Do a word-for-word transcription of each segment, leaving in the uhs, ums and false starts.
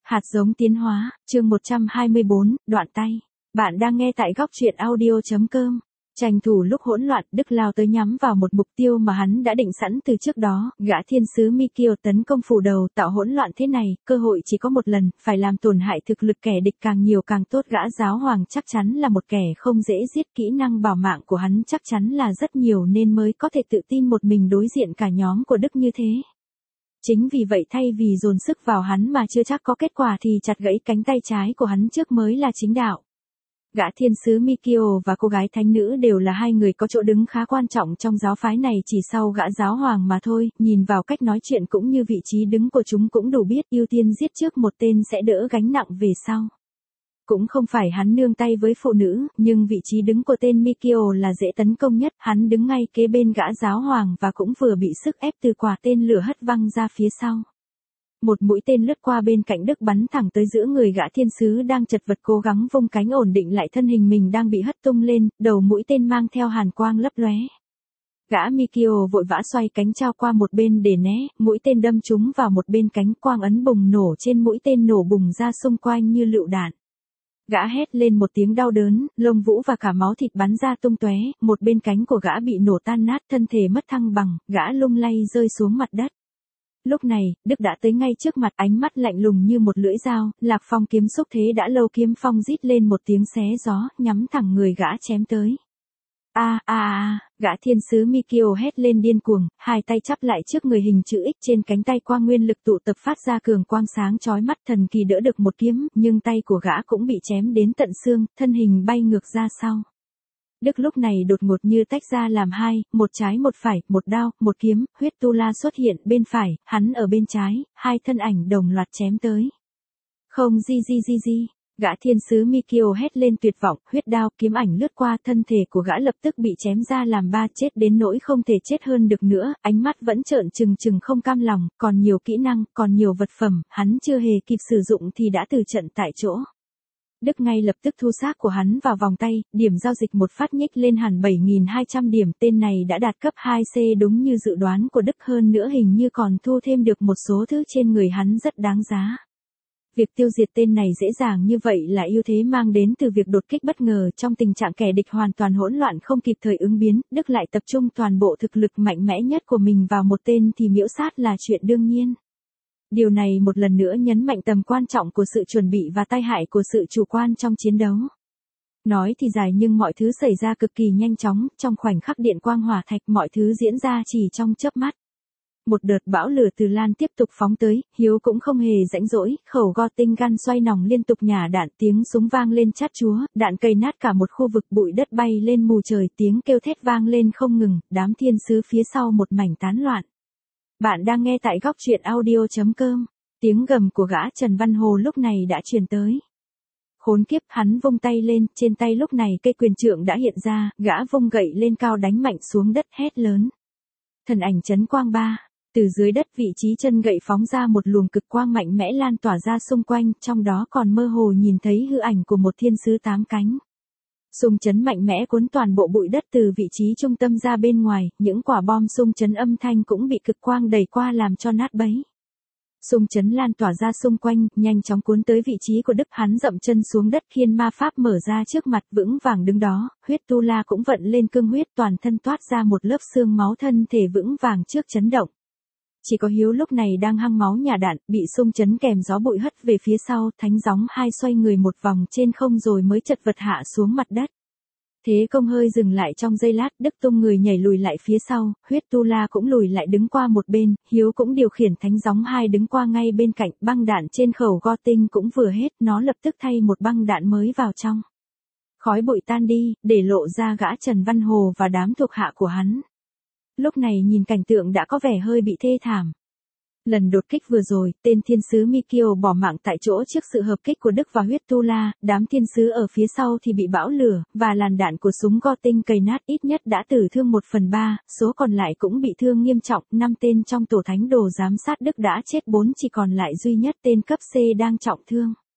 Hạt giống tiến hóa, chương một trăm hai mươi bốn, đoạn tay. Bạn đang nghe tại góc truyện audio.com. Tranh thủ lúc hỗn loạn, Đức lao tới nhắm vào một mục tiêu mà hắn đã định sẵn từ trước đó, gã thiên sứ Mikio tấn công phủ đầu tạo hỗn loạn thế này, cơ hội chỉ có một lần, phải làm tổn hại thực lực kẻ địch càng nhiều càng tốt. Gã giáo hoàng chắc chắn là một kẻ không dễ giết, kỹ năng bảo mạng của hắn chắc chắn là rất nhiều nên mới có thể tự tin một mình đối diện cả nhóm của Đức như thế. Chính vì vậy thay vì dồn sức vào hắn mà chưa chắc có kết quả thì chặt gãy cánh tay trái của hắn trước mới là chính đạo. Gã thiên sứ Mikio và cô gái thánh nữ đều là hai người có chỗ đứng khá quan trọng trong giáo phái này chỉ sau gã giáo hoàng mà thôi, nhìn vào cách nói chuyện cũng như vị trí đứng của chúng cũng đủ biết ưu tiên giết trước một tên sẽ đỡ gánh nặng về sau. Cũng không phải hắn nương tay với phụ nữ, nhưng vị trí đứng của tên Mikio là dễ tấn công nhất, hắn đứng ngay kế bên gã giáo hoàng và cũng vừa bị sức ép từ quả tên lửa hất văng ra phía sau. Một mũi tên lướt qua bên cạnh Đức bắn thẳng tới giữa người gã thiên sứ đang chật vật cố gắng vung cánh ổn định lại thân hình mình đang bị hất tung lên, đầu mũi tên mang theo hàn quang lấp lóe. Gã Mikio vội vã xoay cánh trao qua một bên để né, mũi tên đâm trúng vào một bên cánh, quang ấn bùng nổ trên mũi tên nổ bùng ra xung quanh như lựu đạn. Gã hét lên một tiếng đau đớn, lông vũ và cả máu thịt bắn ra tung tóe, một bên cánh của gã bị nổ tan nát, thân thể mất thăng bằng, gã lung lay rơi xuống mặt đất. Lúc này, Đức đã tới ngay trước mặt, ánh mắt lạnh lùng như một lưỡi dao, Lạc Phong kiếm xúc thế đã lâu, kiếm phong rít lên một tiếng xé gió, nhắm thẳng người gã chém tới. A a a, gã thiên sứ Mikio hét lên điên cuồng, hai tay chắp lại trước người hình chữ X, trên cánh tay quang nguyên lực tụ tập phát ra cường quang sáng chói mắt, thần kỳ đỡ được một kiếm, nhưng tay của gã cũng bị chém đến tận xương, thân hình bay ngược ra sau. Đức lúc này đột ngột như tách ra làm hai, một trái một phải, một đao, một kiếm, huyết tu la xuất hiện bên phải, hắn ở bên trái, hai thân ảnh đồng loạt chém tới. Không di di di di. Gã thiên sứ Mikio hét lên tuyệt vọng, huyết đao, kiếm ảnh lướt qua, thân thể của gã lập tức bị chém ra làm ba, chết đến nỗi không thể chết hơn được nữa, ánh mắt vẫn trợn trừng trừng không cam lòng, còn nhiều kỹ năng, còn nhiều vật phẩm, hắn chưa hề kịp sử dụng thì đã từ trận tại chỗ. Đức ngay lập tức thu xác của hắn vào vòng tay, điểm giao dịch một phát nhích lên hẳn bảy nghìn hai trăm điểm, tên này đã đạt cấp hai C đúng như dự đoán của Đức, hơn nữa hình như còn thu thêm được một số thứ trên người hắn rất đáng giá. Việc tiêu diệt tên này dễ dàng như vậy là ưu thế mang đến từ việc đột kích bất ngờ, trong tình trạng kẻ địch hoàn toàn hỗn loạn không kịp thời ứng biến, Đức lại tập trung toàn bộ thực lực mạnh mẽ nhất của mình vào một tên thì miễu sát là chuyện đương nhiên. Điều này một lần nữa nhấn mạnh tầm quan trọng của sự chuẩn bị và tai hại của sự chủ quan trong chiến đấu. Nói thì dài nhưng mọi thứ xảy ra cực kỳ nhanh chóng, trong khoảnh khắc điện quang hỏa thạch mọi thứ diễn ra chỉ trong chớp mắt. Một đợt bão lửa từ lan tiếp tục phóng tới, Hiếu cũng không hề rãnh rỗi, khẩu go tinh gun xoay nòng liên tục nhả đạn, tiếng súng vang lên chát chúa, đạn cày nát cả một khu vực, bụi đất bay lên mù trời, tiếng kêu thét vang lên không ngừng, đám thiên sứ phía sau một mảnh tán loạn. Bạn đang nghe tại góc truyện audio.com, tiếng gầm của gã Trần Văn Hồ lúc này đã truyền tới. Khốn kiếp, hắn vung tay lên, trên tay lúc này cây quyền trượng đã hiện ra, gã vung gậy lên cao đánh mạnh xuống đất, hét lớn. Thần ảnh chấn quang ba. Từ dưới đất vị trí chân gậy phóng ra một luồng cực quang mạnh mẽ lan tỏa ra xung quanh, trong đó còn mơ hồ nhìn thấy hư ảnh của một thiên sứ tám cánh. Xung chấn mạnh mẽ cuốn toàn bộ bụi đất từ vị trí trung tâm ra bên ngoài, những quả bom xung chấn âm thanh cũng bị cực quang đẩy qua làm cho nát bấy. Xung chấn lan tỏa ra xung quanh, nhanh chóng cuốn tới vị trí của Đức, hắn dậm chân xuống đất, khiên ma pháp mở ra trước mặt, vững vàng đứng đó, huyết tu la cũng vận lên cương huyết, toàn thân toát ra một lớp xương máu, thân thể vững vàng trước chấn động. Chỉ có Hiếu lúc này đang hăng máu nhả đạn, bị xung chấn kèm gió bụi hất về phía sau, thánh gióng hai xoay người một vòng trên không rồi mới chật vật hạ xuống mặt đất. Thế công hơi dừng lại trong giây lát, Đức tung người nhảy lùi lại phía sau, huyết tu la cũng lùi lại đứng qua một bên, Hiếu cũng điều khiển thánh gióng hai đứng qua ngay bên cạnh, băng đạn trên khẩu go tinh cũng vừa hết, nó lập tức thay một băng đạn mới vào trong. Khói bụi tan đi, để lộ ra gã Trần Văn Hồ và đám thuộc hạ của hắn. Lúc này nhìn cảnh tượng đã có vẻ hơi bị thê thảm. Lần đột kích vừa rồi, tên thiên sứ Mikio bỏ mạng tại chỗ trước sự hợp kích của Đức và huyết tu la, đám thiên sứ ở phía sau thì bị bão lửa, và làn đạn của súng go tinh cày nát, ít nhất đã tử thương một phần ba, số còn lại cũng bị thương nghiêm trọng, năm tên trong tổ thánh đồ giám sát Đức đã chết, bốn chỉ còn lại duy nhất tên cấp C đang trọng thương.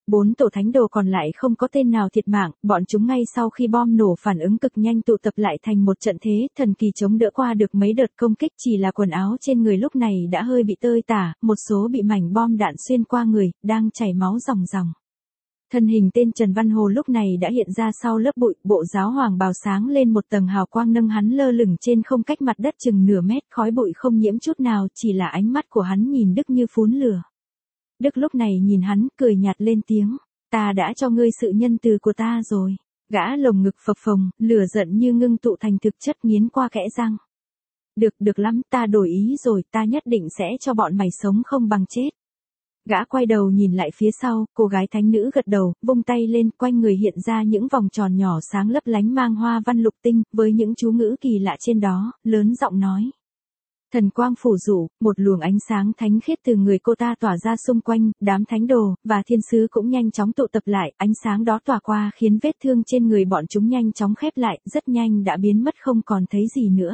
Bốn tổ thánh đồ còn lại không có tên nào thiệt mạng, bọn chúng ngay sau khi bom nổ phản ứng cực nhanh tụ tập lại thành một trận thế, thần kỳ chống đỡ qua được mấy đợt công kích, chỉ là quần áo trên người lúc này đã hơi bị tơi tả, một số bị mảnh bom đạn xuyên qua người, đang chảy máu ròng ròng. Thân hình tên Trần Văn Hồ lúc này đã hiện ra sau lớp bụi, bộ giáo hoàng bào sáng lên một tầng hào quang nâng hắn lơ lửng trên không cách mặt đất chừng nửa mét, khói bụi không nhiễm chút nào, chỉ là ánh mắt của hắn nhìn Đức như phun lửa. Đức lúc này nhìn hắn, cười nhạt lên tiếng, ta đã cho ngươi sự nhân từ của ta rồi. Gã lồng ngực phập phồng, lửa giận như ngưng tụ thành thực chất nghiến qua kẽ răng. Được, được lắm, ta đổi ý rồi, ta nhất định sẽ cho bọn mày sống không bằng chết. Gã quay đầu nhìn lại phía sau, cô gái thánh nữ gật đầu, vung tay lên, quanh người hiện ra những vòng tròn nhỏ sáng lấp lánh mang hoa văn lục tinh, với những chú ngữ kỳ lạ trên đó, lớn giọng nói. Thần quang phủ rủ, một luồng ánh sáng thánh khiết từ người cô ta tỏa ra xung quanh, đám thánh đồ, và thiên sứ cũng nhanh chóng tụ tập lại, ánh sáng đó tỏa qua khiến vết thương trên người bọn chúng nhanh chóng khép lại, rất nhanh đã biến mất không còn thấy gì nữa.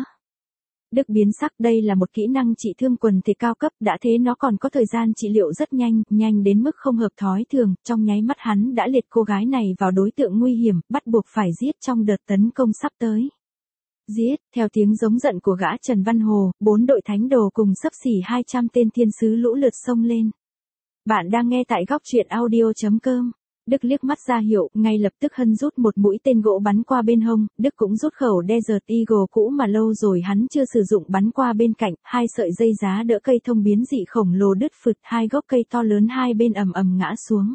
Đức biến sắc, đây là một kỹ năng trị thương quần thể cao cấp, đã thế nó còn có thời gian trị liệu rất nhanh, nhanh đến mức không hợp thói thường, trong nháy mắt hắn đã liệt cô gái này vào đối tượng nguy hiểm, bắt buộc phải giết trong đợt tấn công sắp tới. Giết, theo tiếng giống giận của gã Trần Văn Hồ, bốn đội thánh đồ cùng xấp xỉ hai trăm tên thiên sứ lũ lượt xông lên. Bạn đang nghe tại góc truyện audio chấm com. Đức liếc mắt ra hiệu, ngay lập tức hân rút một mũi tên gỗ bắn qua bên hông, Đức cũng rút khẩu Desert Eagle cũ mà lâu rồi hắn chưa sử dụng bắn qua bên cạnh, hai sợi dây giá đỡ cây thông biến dị khổng lồ đứt phụt, hai gốc cây to lớn hai bên ầm ầm ngã xuống.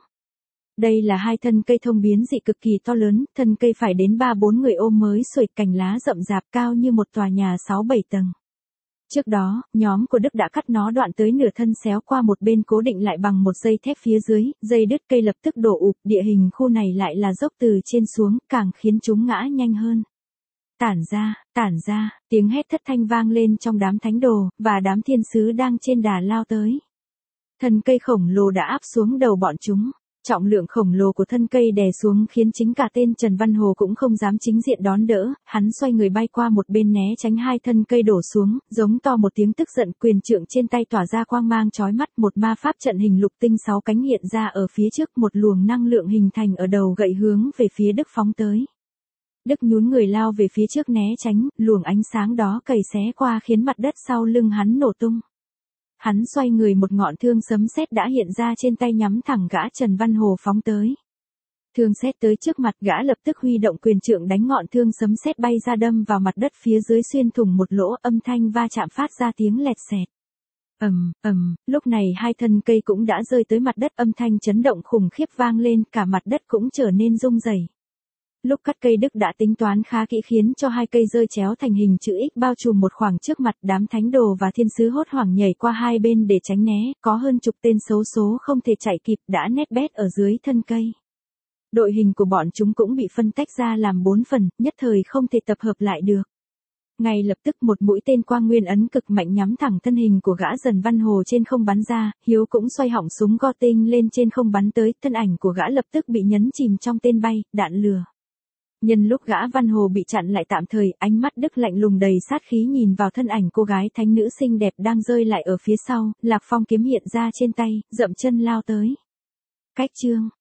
Đây là hai thân cây thông biến dị cực kỳ to lớn, thân cây phải đến ba bốn người ôm mới xuể, cành lá rậm rạp cao như một tòa nhà sáu bảy tầng. Trước đó, nhóm của Đức đã cắt nó đoạn tới nửa thân xéo qua một bên cố định lại bằng một dây thép phía dưới, dây đứt cây lập tức đổ ụp, địa hình khu này lại là dốc từ trên xuống, càng khiến chúng ngã nhanh hơn. Tản ra, tản ra, tiếng hét thất thanh vang lên trong đám thánh đồ, và đám thiên sứ đang trên đà lao tới. Thân cây khổng lồ đã áp xuống đầu bọn chúng. Trọng lượng khổng lồ của thân cây đè xuống khiến chính cả tên Trần Văn Hồ cũng không dám chính diện đón đỡ, hắn xoay người bay qua một bên né tránh hai thân cây đổ xuống, giống to một tiếng tức giận, quyền trượng trên tay tỏa ra quang mang chói mắt, một ma pháp trận hình lục tinh sáu cánh hiện ra ở phía trước, một luồng năng lượng hình thành ở đầu gậy hướng về phía Đức phóng tới. Đức nhún người lao về phía trước né tránh, luồng ánh sáng đó cày xé qua khiến mặt đất sau lưng hắn nổ tung. Hắn xoay người, một ngọn thương sấm sét đã hiện ra trên tay nhắm thẳng gã Trần Văn Hồ phóng tới. Thương sét tới trước mặt gã lập tức huy động quyền trượng đánh ngọn thương sấm sét bay ra đâm vào mặt đất phía dưới, xuyên thủng một lỗ, âm thanh va chạm phát ra tiếng lẹt xẹt. Ầm, ầm, lúc này hai thân cây cũng đã rơi tới mặt đất, âm thanh chấn động khủng khiếp vang lên, cả mặt đất cũng trở nên rung rẩy. Lúc cắt cây Đức đã tính toán khá kỹ khiến cho hai cây rơi chéo thành hình chữ X bao trùm một khoảng trước mặt, đám thánh đồ và thiên sứ hốt hoảng nhảy qua hai bên để tránh né, có hơn chục tên xấu số không thể chạy kịp đã nép bét ở dưới thân cây. Đội hình của bọn chúng cũng bị phân tách ra làm bốn phần, nhất thời không thể tập hợp lại được. Ngay lập tức một mũi tên quang nguyên ấn cực mạnh nhắm thẳng thân hình của gã Trần Văn Hồ trên không bắn ra, Hiếu cũng xoay họng súng go tinh lên trên không bắn tới, thân ảnh của gã lập tức bị nhấn chìm trong tên bay, đạn lừa. Nhân lúc gã Văn Hồ bị chặn lại tạm thời, ánh mắt Đức lạnh lùng đầy sát khí nhìn vào thân ảnh cô gái thánh nữ xinh đẹp đang rơi lại ở phía sau, Lạc Phong kiếm hiện ra trên tay, dậm chân lao tới. Cách chương